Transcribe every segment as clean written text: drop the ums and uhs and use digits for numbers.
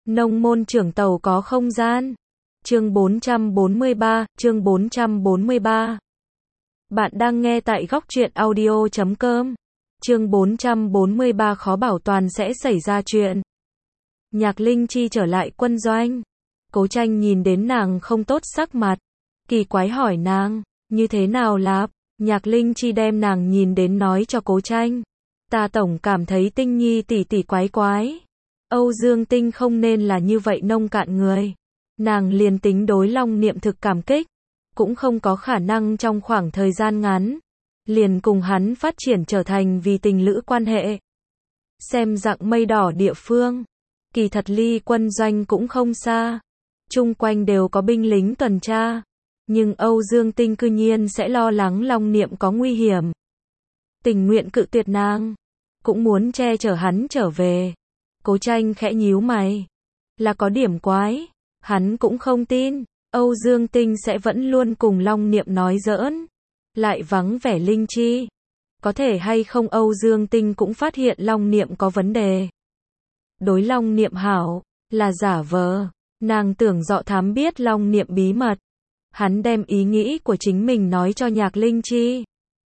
Nông môn trưởng tàu có không gian. Chương 443, chương 443. Bạn đang nghe tại góc truyện audio.com. Chương 443 khó bảo toàn sẽ xảy ra chuyện. Nhạc Linh Chi trở lại quân doanh. Cố Tranh nhìn đến nàng không tốt sắc mặt, kỳ quái hỏi nàng, như thế nào lạp? Nhạc Linh Chi đem nàng nhìn đến nói cho Cố Tranh. Ta tổng cảm thấy Tinh Nhi tỷ tỷ quái quái. Âu Dương Tinh không nên là như vậy nông cạn người. Nàng liền tính đối Long Niệm thực cảm kích, cũng không có khả năng trong khoảng thời gian ngắn liền cùng hắn phát triển trở thành vì tình lữ quan hệ. Xem dạng mây đỏ địa phương, kỳ thật ly quân doanh cũng không xa, chung quanh đều có binh lính tuần tra, nhưng Âu Dương Tinh cư nhiên sẽ lo lắng Long Niệm có nguy hiểm, tình nguyện cự tuyệt nàng, cũng muốn che chở hắn trở về. Cố Tranh khẽ nhíu mày, là có điểm quái, hắn cũng không tin Âu Dương Tinh sẽ vẫn luôn cùng Long Niệm nói giỡn, lại vắng vẻ Linh Chi. Có thể hay không Âu Dương Tinh cũng phát hiện Long Niệm có vấn đề. Đối Long Niệm hảo, là giả vờ, nàng tưởng dọ thám biết Long Niệm bí mật. Hắn đem ý nghĩ của chính mình nói cho Nhạc Linh Chi.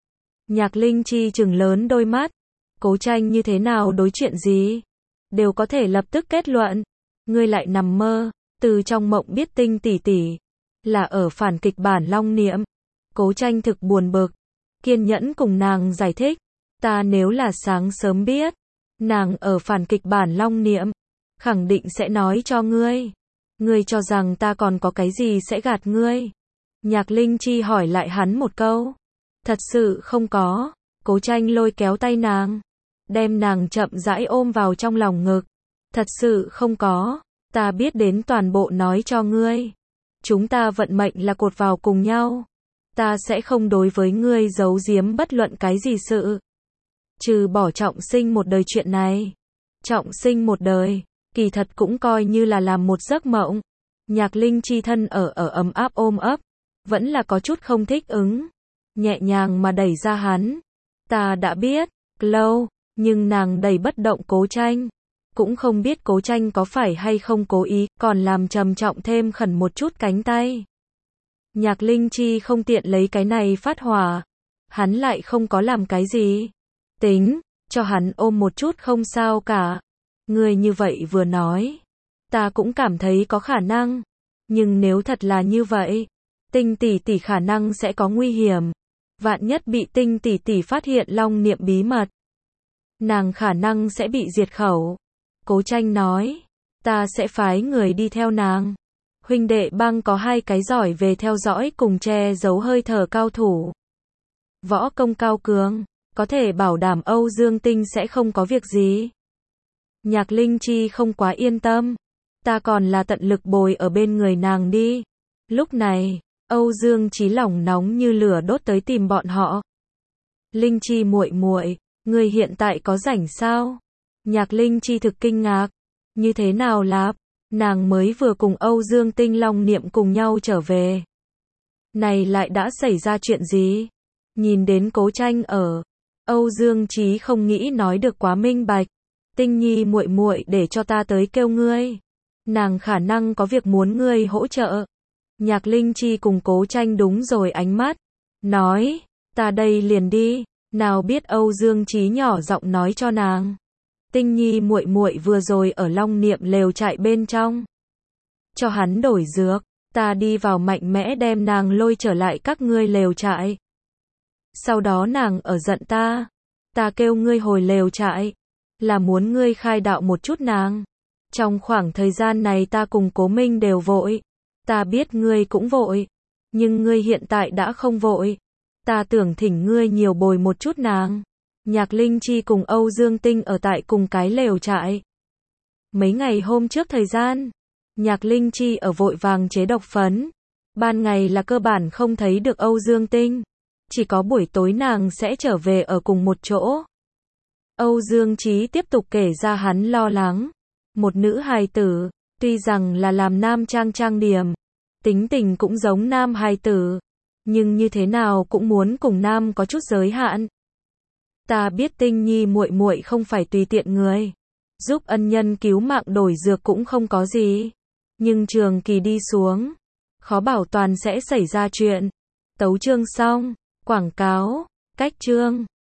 Nhạc Linh Chi trừng lớn đôi mắt, Cố Tranh như thế nào đối chuyện gì đều có thể lập tức kết luận. Ngươi lại nằm mơ, từ trong mộng biết Tinh tỷ tỷ là ở phản kịch bản Long Niệm. Cố Tranh thực buồn bực, kiên nhẫn cùng nàng giải thích, ta nếu là sáng sớm biết nàng ở phản kịch bản Long Niệm, khẳng định sẽ nói cho ngươi. Ngươi cho rằng ta còn có cái gì sẽ gạt ngươi? Nhạc Linh Chi hỏi lại hắn một câu. Thật sự không có. Cố Tranh lôi kéo tay nàng, đem nàng chậm rãi ôm vào trong lòng ngực. Thật sự không có, ta biết đến toàn bộ nói cho ngươi. Chúng ta vận mệnh là cột vào cùng nhau. Ta sẽ không đối với ngươi giấu giếm bất luận cái gì sự. Trừ bỏ trọng sinh một đời chuyện này. Trọng sinh một đời, kỳ thật cũng coi như là làm một giấc mộng. Nhạc Linh Chi thân ở ấm áp ôm ấp, vẫn là có chút không thích ứng. Nhẹ nhàng mà đẩy ra hắn. Ta đã biết, lâu, nhưng nàng đẩy bất động Cố Tranh. Cũng không biết Cố Tranh có phải hay không cố ý, còn làm trầm trọng thêm khẩn một chút cánh tay. Nhạc Linh Chi không tiện lấy cái này phát hỏa. Hắn lại không có làm cái gì. Tính, cho hắn ôm một chút không sao cả. Ngươi như vậy vừa nói, ta cũng cảm thấy có khả năng. Nhưng nếu thật là như vậy, Tinh tỷ tỷ khả năng sẽ có nguy hiểm. Vạn nhất bị Tinh tỷ tỷ phát hiện Long Niệm bí mật, nàng khả năng sẽ bị diệt khẩu. Cố Tranh nói, ta sẽ phái người đi theo nàng. Huynh đệ bang có 2 cái giỏi về theo dõi cùng che giấu hơi thở cao thủ. Võ công cao cường, có thể bảo đảm Âu Dương Tinh sẽ không có việc gì. Nhạc Linh Chi không quá yên tâm. Ta còn là tận lực bồi ở bên người nàng đi. Lúc này, Âu Dương Chí lòng nóng như lửa đốt tới tìm bọn họ. Linh Chi muội muội, ngươi hiện tại có rảnh sao? Nhạc Linh Chi thực kinh ngạc. Như thế nào lạp? Nàng mới vừa cùng Âu Dương Tinh Long Niệm cùng nhau trở về. Này lại đã xảy ra chuyện gì? Nhìn đến Cố Tranh ở, Âu Dương Chí không nghĩ nói được quá minh bạch. Tinh Nhi muội muội để cho ta tới kêu ngươi. Nàng khả năng có việc muốn ngươi hỗ trợ. Nhạc Linh Chi cùng Cố Tranh đúng rồi ánh mắt, nói, ta đây liền đi. Nào biết Âu Dương Chí nhỏ giọng nói cho nàng, Tinh Nhi muội muội vừa rồi ở Long Niệm lều trại bên trong, cho hắn đổi dược, ta đi vào mạnh mẽ đem nàng lôi trở lại các ngươi lều trại. Sau đó nàng ở giận ta kêu ngươi hồi lều trại, là muốn ngươi khai đạo một chút nàng. Trong khoảng thời gian này ta cùng Cố Minh đều vội, ta biết ngươi cũng vội, nhưng ngươi hiện tại đã không vội. Ta tưởng thỉnh ngươi nhiều bồi một chút nàng. Nhạc Linh Chi cùng Âu Dương Tinh ở tại cùng cái lều trại. Mấy ngày hôm trước thời gian, Nhạc Linh Chi ở vội vàng chế độc phấn. Ban ngày là cơ bản không thấy được Âu Dương Tinh. Chỉ có buổi tối nàng sẽ trở về ở cùng một chỗ. Âu Dương Chí tiếp tục kể ra hắn lo lắng. Một nữ hài tử, tuy rằng là làm nam trang điểm, tính tình cũng giống nam hài tử, nhưng như thế nào cũng muốn cùng nam có chút giới hạn. Ta biết Tinh Nhi muội muội không phải tùy tiện người. Giúp ân nhân cứu mạng đổi dược cũng không có gì. Nhưng trường kỳ đi xuống, khó bảo toàn sẽ xảy ra chuyện. Tấu chương xong. Quảng cáo. Cách chương.